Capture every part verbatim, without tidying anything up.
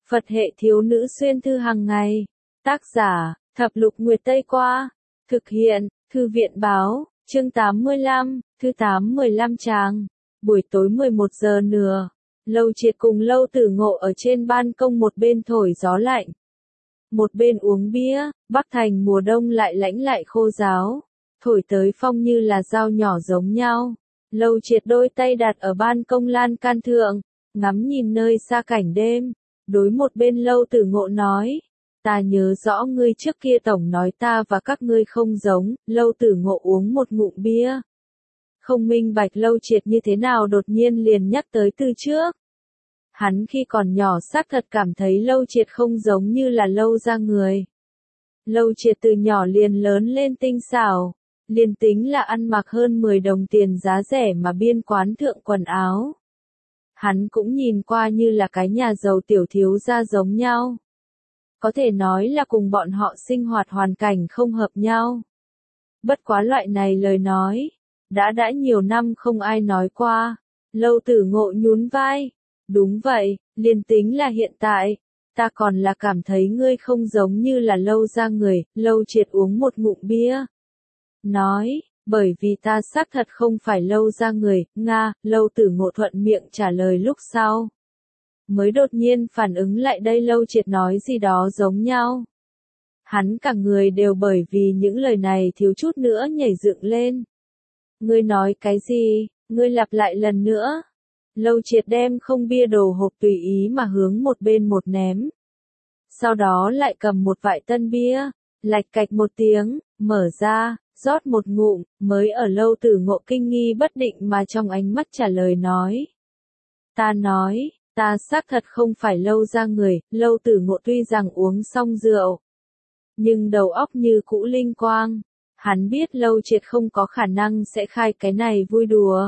Phật hệ thiếu nữ xuyên thư hàng ngày. Tác giả, Thập Lục Nguyệt Tây Qua. Thực hiện, Thư viện Báo, chương tám mươi lăm, thứ tám mười lăm tràng. Buổi tối mười một giờ nửa, Lâu Triệt cùng Lâu Tử Ngộ ở trên ban công, một bên thổi gió lạnh, một bên uống bia. Bắc Thành mùa đông lại lãnh lại khô ráo, thổi tới phong như là dao nhỏ giống nhau. Lâu Triệt đôi tay đặt ở ban công lan can thượng, ngắm nhìn nơi xa cảnh đêm, đối một bên Lâu Tử Ngộ nói: ta nhớ rõ ngươi trước kia tổng nói ta và các ngươi không giống. Lâu Tử Ngộ uống một ngụm bia, không minh bạch Lâu Triệt như thế nào đột nhiên liền nhắc tới từ trước. Hắn khi còn nhỏ xác thật cảm thấy Lâu Triệt không giống như là Lâu gia người. Lâu Triệt từ nhỏ liền lớn lên tinh xảo, liền tính là ăn mặc hơn mười đồng tiền giá rẻ mà biên quán thượng quần áo, hắn cũng nhìn qua như là cái nhà giàu tiểu thiếu gia giống nhau. Có thể nói là cùng bọn họ sinh hoạt hoàn cảnh không hợp nhau. Bất quá loại này lời nói, đã đã nhiều năm không ai nói qua. Lâu Tử Ngộ nhún vai: đúng vậy, liền tính là hiện tại, ta còn là cảm thấy ngươi không giống như là Lâu gia người. Lâu Triệt uống một ngụm bia, nói: bởi vì ta xác thật không phải Lâu gia người. Nga. Lâu Tử Ngộ thuận miệng trả lời lúc sau, mới đột nhiên phản ứng lại đây Lâu Triệt nói gì đó giống nhau. Hắn cả người đều bởi vì những lời này thiếu chút nữa nhảy dựng lên. Ngươi nói cái gì? Ngươi lặp lại lần nữa. Lâu Triệt đem không bia đồ hộp tùy ý mà hướng một bên một ném. Sau đó lại cầm một vại tân bia, lạch cạch một tiếng, mở ra, rót một ngụm, mới ở Lâu Tử Ngộ kinh nghi bất định mà trong ánh mắt trả lời nói: ta nói, ta xác thật không phải Lâu gia người. Lâu Tử Ngộ tuy rằng uống xong rượu, nhưng đầu óc như cũ linh quang. Hắn biết Lâu Triệt không có khả năng sẽ khai cái này vui đùa.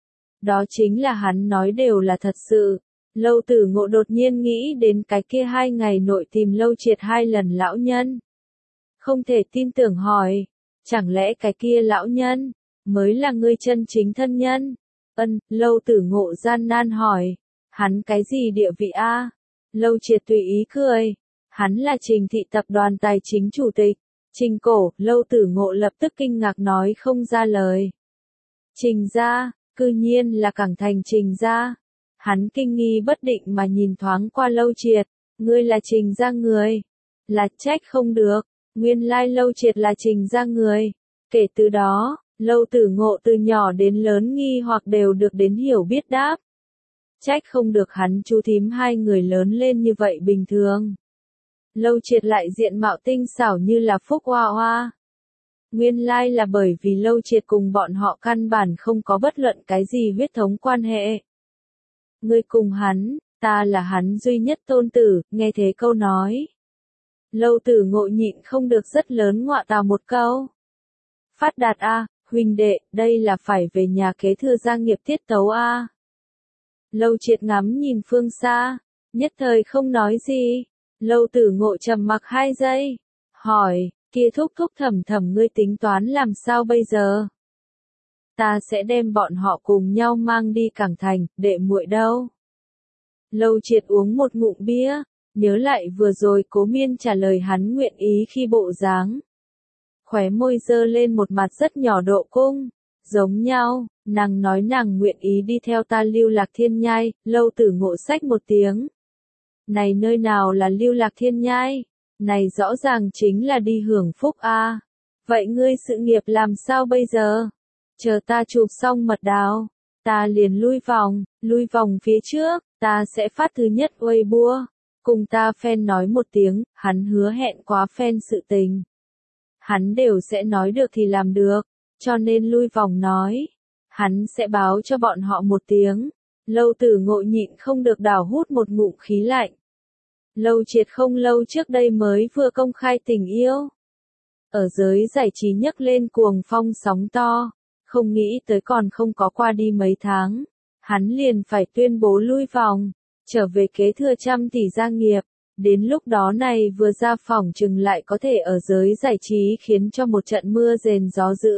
Đó chính là hắn nói đều là thật sự. Lâu Tử Ngộ đột nhiên nghĩ đến cái kia hai ngày nội tìm Lâu Triệt hai lần lão nhân. Không thể tin tưởng hỏi: chẳng lẽ cái kia lão nhân mới là ngươi chân chính thân nhân? Ân. Lâu Tử Ngộ gian nan hỏi: hắn cái gì địa vị a? Lâu Triệt tùy ý cười: hắn là Trình Thị tập đoàn tài chính chủ tịch. Trình Cổ. Lâu Tử Ngộ lập tức kinh ngạc nói không ra lời. Trình gia, cư nhiên là Cảng Thành Trình gia. Hắn kinh nghi bất định mà nhìn thoáng qua Lâu Triệt: ngươi là Trình gia người? Là, trách không được, nguyên lai Lâu Triệt là Trình gia người. Kể từ đó, Lâu Tử Ngộ từ nhỏ đến lớn nghi hoặc đều được đến hiểu biết đáp. Trách không được hắn chú thím hai người lớn lên như vậy bình thường. Lâu Triệt lại diện mạo tinh xảo như là phúc hoa hoa. Nguyên lai là bởi vì Lâu Triệt cùng bọn họ căn bản không có bất luận cái gì huyết thống quan hệ. Ngươi cùng hắn, ta là hắn duy nhất tôn tử. Nghe thế câu nói, Lâu Tử Ngộ nhịn không được rất lớn ngọa tào một câu. Phát đạt a, huynh đệ, đây là phải về nhà kế thừa gia nghiệp tiết tấu a. Lâu Triệt ngắm nhìn phương xa, nhất thời không nói gì. Lâu Tử Ngộ trầm mặc hai giây, hỏi: kia thúc thúc thẩm thẩm ngươi tính toán làm sao bây giờ? Ta sẽ đem bọn họ cùng nhau mang đi Cảng Thành. Đệ muội đâu? Lâu Triệt uống một ngụm bia, nhớ lại vừa rồi Cố Miên trả lời hắn nguyện ý khi bộ dáng, khóe môi dơ lên một mặt rất nhỏ độ cung. Giống nhau, nàng nói nàng nguyện ý đi theo ta lưu lạc thiên nhai. Lâu Tử Ngộ xách một tiếng: này nơi nào là lưu lạc thiên nhai? Này rõ ràng chính là đi hưởng phúc a. Vậy ngươi sự nghiệp làm sao bây giờ? Chờ ta chụp xong mật đào, ta liền lui vòng, lui vòng phía trước, ta sẽ phát thứ nhất Weibo, cùng ta fan nói một tiếng. Hắn hứa hẹn quá fan sự tình, hắn đều sẽ nói được thì làm được, cho nên lui vòng nói, hắn sẽ báo cho bọn họ một tiếng. Lâu Tử Ngộ nhịn không được đảo hút một ngụm khí lạnh. Lâu Triệt không lâu trước đây mới vừa công khai tình yêu, ở giới giải trí nhấc lên cuồng phong sóng to, không nghĩ tới còn không có qua đi mấy tháng, hắn liền phải tuyên bố lui vòng, trở về kế thừa trăm tỷ gia nghiệp. Đến lúc đó này vừa ra phỏng chừng lại có thể ở giới giải trí khiến cho một trận mưa rền gió dữ.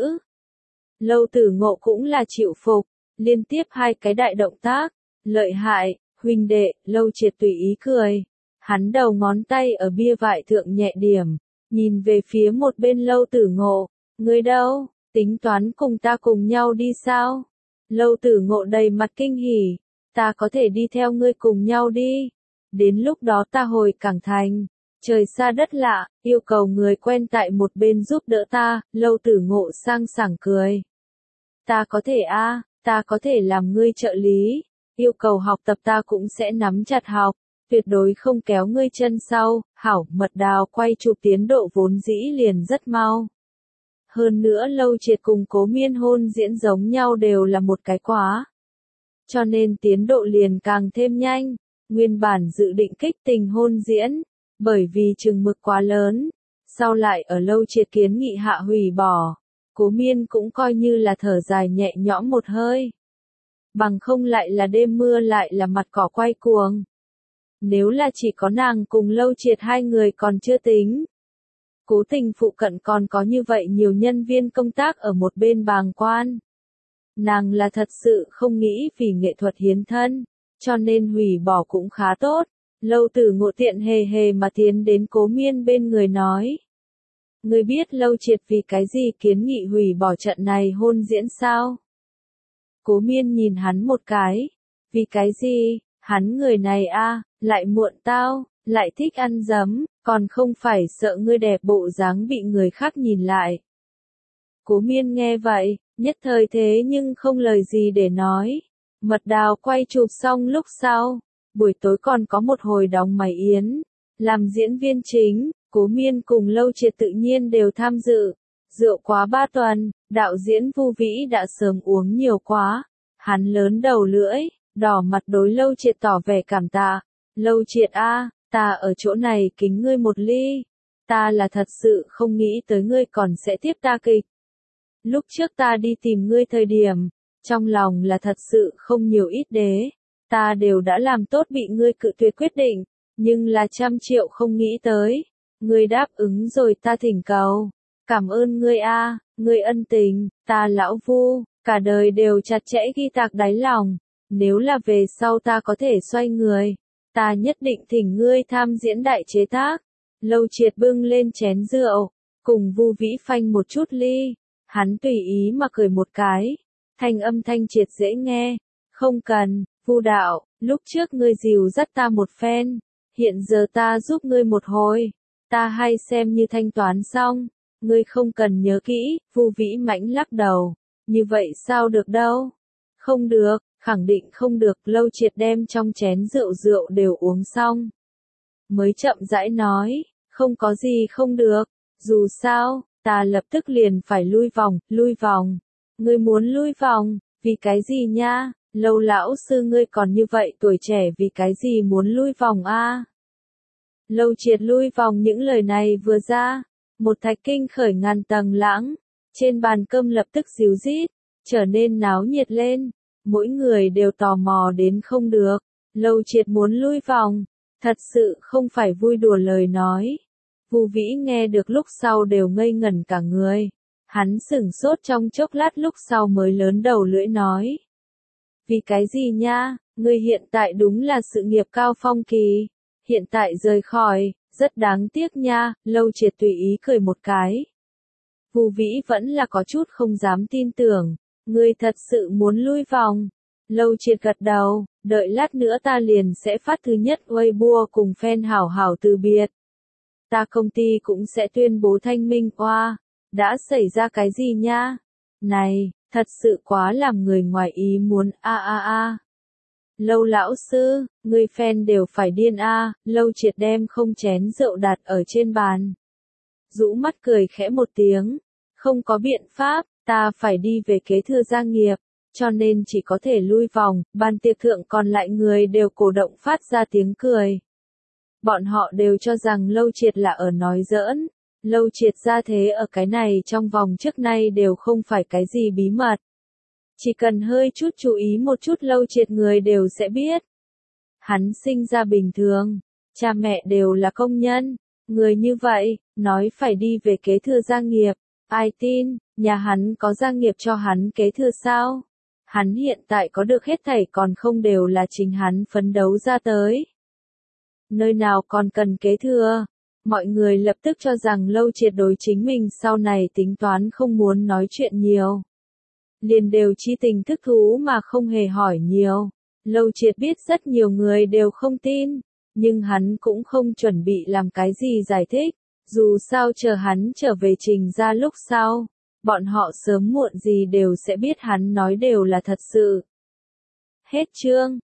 Lâu Tử Ngộ cũng là chịu phục, liên tiếp hai cái đại động tác, lợi hại, huynh đệ. Lâu Triệt tùy ý cười, Hắn đầu ngón tay ở bia vải thượng nhẹ điểm, nhìn về phía một bên Lâu Tử Ngộ, ngươi đâu, tính toán cùng ta cùng nhau đi sao? Lâu Tử Ngộ đầy mặt kinh hỉ, ta có thể đi theo ngươi cùng nhau đi, đến lúc đó ta hồi Cảng Thành, trời xa đất lạ, yêu cầu người quen tại một bên giúp đỡ ta, Lâu Tử Ngộ sang sảng cười. Ta có thể a, ta có thể làm ngươi trợ lý, yêu cầu học tập ta cũng sẽ nắm chặt học, tuyệt đối không kéo ngươi chân sau, hảo, Mật Đào quay chụp tiến độ vốn dĩ liền rất mau. Hơn nữa Lâu Triệt cùng Cố Miên hôn diễn giống nhau đều là một cái quá. Cho nên tiến độ liền càng thêm nhanh, nguyên bản dự định kích tình hôn diễn, bởi vì chừng mực quá lớn, sau lại ở Lâu Triệt kiến nghị hạ hủy bỏ, Cố Miên cũng coi như là thở dài nhẹ nhõm một hơi. Bằng không lại là đêm mưa lại là mặt cỏ quay cuồng. Nếu là chỉ có nàng cùng Lâu Triệt hai người còn chưa tính. Cố Tình phụ cận còn có như vậy nhiều nhân viên công tác ở một bên bàng quan. Nàng là thật sự không nghĩ vì nghệ thuật hiến thân, cho nên hủy bỏ cũng khá tốt. Lâu Tử Ngộ tiện hề hề mà tiến đến Cố Miên bên người nói. Ngươi biết Lâu Triệt vì cái gì kiến nghị hủy bỏ trận này hôn diễn sao? Cố Miên nhìn hắn một cái. Vì cái gì? Hắn người này a, lại muộn tao, lại thích ăn dấm, còn không phải sợ ngươi đẹp bộ dáng bị người khác nhìn lại. Cố Miên nghe vậy, nhất thời thế nhưng không lời gì để nói. Mật Đào quay chụp xong lúc sau, buổi tối còn có một hồi đóng máy yến, làm diễn viên chính, Cố Miên cùng Lâu Triệt tự nhiên đều tham dự. Rượu quá ba tuần, đạo diễn Vu Vĩ đã sớm uống nhiều quá, hắn lớn đầu lưỡi, đỏ mặt đối Lâu Triệt tỏ vẻ cảm tạ. Lâu Triệt a, ta ở chỗ này kính ngươi một ly, ta là thật sự không nghĩ tới ngươi còn sẽ tiếp ta kịch. Lúc trước ta đi tìm ngươi thời điểm, trong lòng là thật sự không nhiều ít đế, ta đều đã làm tốt bị ngươi cự tuyệt quyết định, nhưng là trăm triệu không nghĩ tới, ngươi đáp ứng rồi ta thỉnh cầu. Cảm ơn ngươi a, ngươi ân tình, ta lão Vu, cả đời đều chặt chẽ ghi tạc đáy lòng, nếu là về sau ta có thể xoay người, ta nhất định thỉnh ngươi tham diễn đại chế tác. Lâu Triệt bưng lên chén rượu, cùng Vu Vĩ phanh một chút ly, hắn tùy ý mà cười một cái, thanh âm thanh triệt dễ nghe, không cần, Vu đạo, lúc trước ngươi dìu dắt ta một phen, hiện giờ ta giúp ngươi một hồi, ta hay xem như thanh toán xong. Ngươi không cần nhớ kỹ, Vu Vĩ mãnh lắc đầu, như vậy sao được đâu? Không được, khẳng định không được. Lâu Triệt đem trong chén rượu rượu đều uống xong. Mới chậm rãi nói, không có gì không được, dù sao, ta lập tức liền phải lui vòng, lui vòng. Ngươi muốn lui vòng, vì cái gì nha? Lâu lão sư ngươi còn như vậy tuổi trẻ vì cái gì muốn lui vòng a? Lâu Triệt lui vòng những lời này vừa ra. Một thạch kinh khởi ngàn tầng lãng, trên bàn cơm lập tức ríu rít, trở nên náo nhiệt lên, mỗi người đều tò mò đến không được, Lâu Triệt muốn lui vòng, thật sự không phải vui đùa lời nói. Vu Vĩ nghe được lúc sau đều ngây ngẩn cả người, hắn sửng sốt trong chốc lát lúc sau mới lớn đầu lưỡi nói. Vì cái gì nha, ngươi hiện tại đúng là sự nghiệp cao phong kỳ, hiện tại rời khỏi. Rất đáng tiếc nha, Lâu Triệt tùy ý cười một cái. Vu Vĩ vẫn là có chút không dám tin tưởng, ngươi thật sự muốn lui vòng. Lâu Triệt gật đầu, đợi lát nữa ta liền sẽ phát thứ nhất Weibo cùng fan hảo hảo từ biệt. Ta công ty cũng sẽ tuyên bố thanh minh oa, đã xảy ra cái gì nha? Này, thật sự quá làm người ngoài ý muốn a a a. Lâu lão sư, người fan đều phải điên a, à. Lâu Triệt đem không chén rượu đặt ở trên bàn. Rũ mắt cười khẽ một tiếng, không có biện pháp, ta phải đi về kế thừa gia nghiệp, cho nên chỉ có thể lui vòng, bàn tiệc thượng còn lại người đều cổ động phát ra tiếng cười. Bọn họ đều cho rằng Lâu Triệt là ở nói giỡn, Lâu Triệt ra thế ở cái này trong vòng trước nay đều không phải cái gì bí mật. Chỉ cần hơi chút chú ý một chút Lâu Triệt người đều sẽ biết. Hắn sinh ra bình thường, cha mẹ đều là công nhân, người như vậy, nói phải đi về kế thừa gia nghiệp, ai tin, nhà hắn có gia nghiệp cho hắn kế thừa sao? Hắn hiện tại có được hết thảy còn không đều là chính hắn phấn đấu ra tới. nơi nào còn cần kế thừa. Mọi người lập tức cho rằng Lâu Triệt đối chính mình sau này tính toán không muốn nói chuyện nhiều. Liền đều chi tình thức thú mà không hề hỏi nhiều. Lâu Triệt biết rất nhiều người đều không tin, nhưng hắn cũng không chuẩn bị làm cái gì giải thích, dù sao chờ hắn trở về Trình gia lúc sau, bọn họ sớm muộn gì đều sẽ biết hắn nói đều là thật sự. Hết chương.